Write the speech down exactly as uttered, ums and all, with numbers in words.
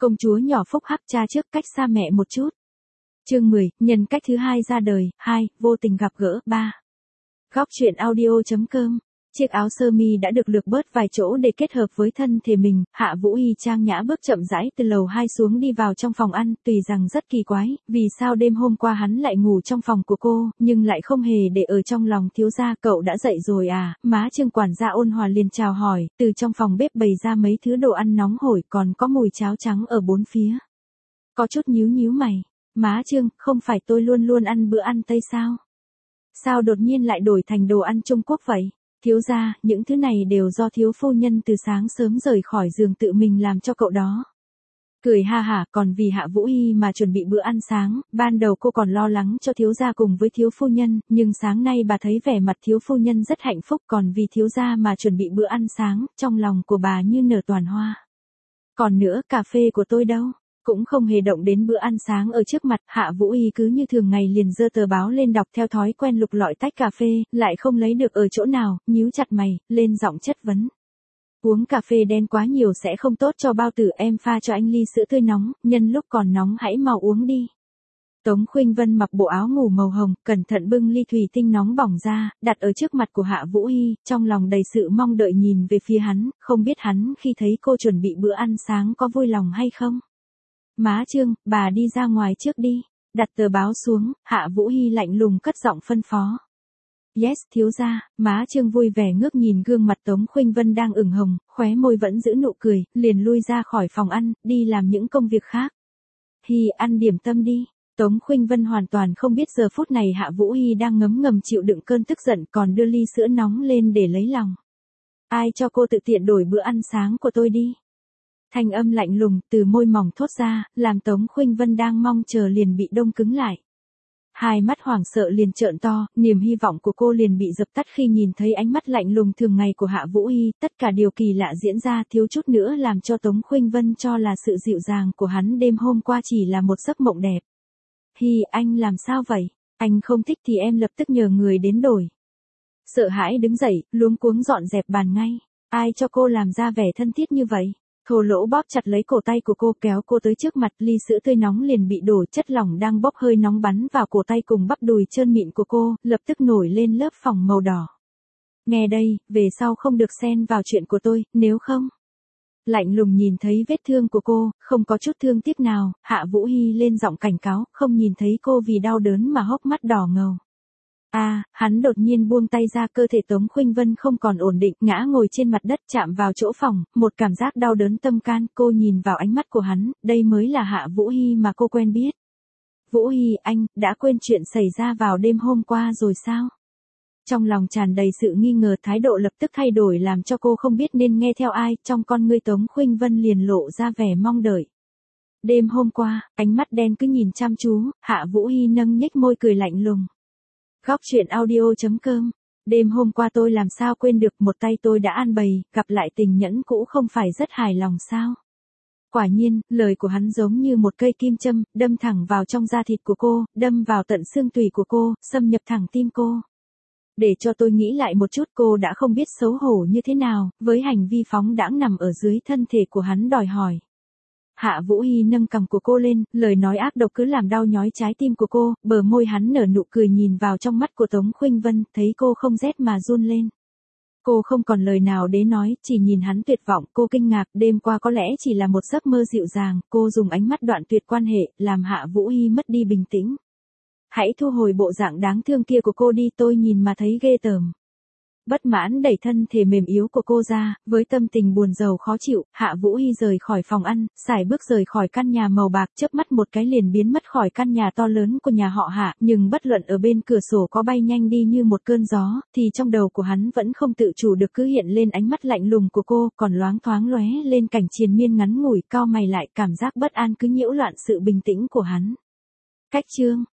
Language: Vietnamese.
Công chúa nhỏ phúc hắc cha trước cách xa mẹ một chút. Chương mười, nhân cách thứ hai ra đời, hai, vô tình gặp gỡ, ba. Góc truyện audio.com. Chiếc áo sơ mi đã được lược bớt vài chỗ để kết hợp với thân thể mình, Hạ Vũ Hy trang nhã bước chậm rãi từ lầu hai xuống đi vào trong phòng ăn, tùy rằng rất kỳ quái, vì sao đêm hôm qua hắn lại ngủ trong phòng của cô, nhưng lại không hề để ở trong lòng. Thiếu gia, cậu đã dậy rồi à? Má Trương quản gia ôn hòa liền chào hỏi, từ trong phòng bếp bày ra mấy thứ đồ ăn nóng hổi, còn có mùi cháo trắng ở bốn phía. Có chút nhíu nhíu mày, má Trương, không phải tôi luôn luôn ăn bữa ăn Tây sao? Sao đột nhiên lại đổi thành đồ ăn Trung Quốc vậy? Thiếu gia, những thứ này đều do thiếu phu nhân từ sáng sớm rời khỏi giường tự mình làm cho cậu đó. Cười ha hả, còn vì Hạ Vũ Hy mà chuẩn bị bữa ăn sáng, ban đầu cô còn lo lắng cho thiếu gia cùng với thiếu phu nhân, nhưng sáng nay bà thấy vẻ mặt thiếu phu nhân rất hạnh phúc, còn vì thiếu gia mà chuẩn bị bữa ăn sáng, trong lòng của bà như nở toàn hoa. Còn nữa, cà phê của tôi đâu? Cũng không hề động đến bữa ăn sáng ở trước mặt. Hạ Vũ Hy cứ như thường ngày liền giơ tờ báo lên đọc theo thói quen, lục lọi tách cà phê, lại không lấy được ở chỗ nào, nhíu chặt mày, lên giọng chất vấn. Uống cà phê đen quá nhiều sẽ không tốt cho bao tử, em pha cho anh ly sữa tươi nóng, nhân lúc còn nóng hãy mau uống đi. Tống Khuynh Vân mặc bộ áo ngủ màu hồng, cẩn thận bưng ly thủy tinh nóng bỏng ra, đặt ở trước mặt của Hạ Vũ Hy, trong lòng đầy sự mong đợi nhìn về phía hắn, không biết hắn khi thấy cô chuẩn bị bữa ăn sáng có vui lòng hay không. Má Trương, bà đi ra ngoài trước đi. Đặt tờ báo xuống, Hạ Vũ Hy lạnh lùng cất giọng phân phó. Yes, thiếu gia. Má Trương vui vẻ ngước nhìn gương mặt Tống Khuynh Vân đang ửng hồng, khóe môi vẫn giữ nụ cười, liền lui ra khỏi phòng ăn, đi làm những công việc khác. Hy, ăn điểm tâm đi. Tống Khuynh Vân hoàn toàn không biết giờ phút này Hạ Vũ Hy đang ngấm ngầm chịu đựng cơn tức giận, còn đưa ly sữa nóng lên để lấy lòng. Ai cho cô tự tiện đổi bữa ăn sáng của tôi đi. Thanh âm lạnh lùng từ môi mỏng thốt ra, làm Tống Khuynh Vân đang mong chờ liền bị đông cứng lại. Hai mắt hoảng sợ liền trợn to, niềm hy vọng của cô liền bị dập tắt khi nhìn thấy ánh mắt lạnh lùng thường ngày của Hạ Vũ Hy, tất cả điều kỳ lạ diễn ra thiếu chút nữa làm cho Tống Khuynh Vân cho là sự dịu dàng của hắn đêm hôm qua chỉ là một giấc mộng đẹp. Hy, anh làm sao vậy? Anh không thích thì em lập tức nhờ người đến đổi. Sợ hãi đứng dậy, luống cuống dọn dẹp bàn ngay. Ai cho cô làm ra vẻ thân thiết như vậy? Thô lỗ bóp chặt lấy cổ tay của cô, kéo cô tới trước mặt, ly sữa tươi nóng liền bị đổ, chất lỏng đang bốc hơi nóng bắn vào cổ tay cùng bắp đùi trơn mịn của cô, lập tức nổi lên lớp phỏng màu đỏ. Nghe đây, về sau không được xen vào chuyện của tôi, nếu không. Lạnh lùng nhìn thấy vết thương của cô, không có chút thương tiếc nào, Hạ Vũ Hy lên giọng cảnh cáo, không nhìn thấy cô vì đau đớn mà hốc mắt đỏ ngầu. À, hắn đột nhiên buông tay ra, cơ thể Tống Khuynh Vân không còn ổn định, ngã ngồi trên mặt đất chạm vào chỗ phòng, một cảm giác đau đớn tâm can, cô nhìn vào ánh mắt của hắn, đây mới là Hạ Vũ Hy mà cô quen biết. Vũ Hy, anh, đã quên chuyện xảy ra vào đêm hôm qua rồi sao? Trong lòng tràn đầy sự nghi ngờ, thái độ lập tức thay đổi làm cho cô không biết nên nghe theo ai, trong con ngươi Tống Khuynh Vân liền lộ ra vẻ mong đợi. Đêm hôm qua, ánh mắt đen cứ nhìn chăm chú, Hạ Vũ Hy nâng nhếch môi cười lạnh lùng. Góc truyện audio.com. Đêm hôm qua tôi làm sao quên được, một tay tôi đã an bày, gặp lại tình nhẫn cũ không phải rất hài lòng sao? Quả nhiên, lời của hắn giống như một cây kim châm, đâm thẳng vào trong da thịt của cô, đâm vào tận xương tủy của cô, xâm nhập thẳng tim cô. Để cho tôi nghĩ lại một chút, cô đã không biết xấu hổ như thế nào, với hành vi phóng đãng nằm ở dưới thân thể của hắn đòi hỏi. Hạ Vũ Hy nâng cằm của cô lên, lời nói ác độc cứ làm đau nhói trái tim của cô, bờ môi hắn nở nụ cười nhìn vào trong mắt của Tống Khuynh Vân, thấy cô không rét mà run lên. Cô không còn lời nào để nói, chỉ nhìn hắn tuyệt vọng, cô kinh ngạc, đêm qua có lẽ chỉ là một giấc mơ dịu dàng, cô dùng ánh mắt đoạn tuyệt quan hệ, làm Hạ Vũ Hy mất đi bình tĩnh. Hãy thu hồi bộ dạng đáng thương kia của cô đi, tôi nhìn mà thấy ghê tởm. Bất mãn đẩy thân thể mềm yếu của cô ra, với tâm tình buồn rầu khó chịu, Hạ Vũ Hy rời khỏi phòng ăn, sải bước rời khỏi căn nhà màu bạc, chớp mắt một cái liền biến mất khỏi căn nhà to lớn của nhà họ Hạ, nhưng bất luận ở bên cửa sổ có bay nhanh đi như một cơn gió, thì trong đầu của hắn vẫn không tự chủ được cứ hiện lên ánh mắt lạnh lùng của cô, còn loáng thoáng lóe lên cảnh triền miên ngắn ngủi, cau mày lại, cảm giác bất an cứ nhiễu loạn sự bình tĩnh của hắn. Cách chương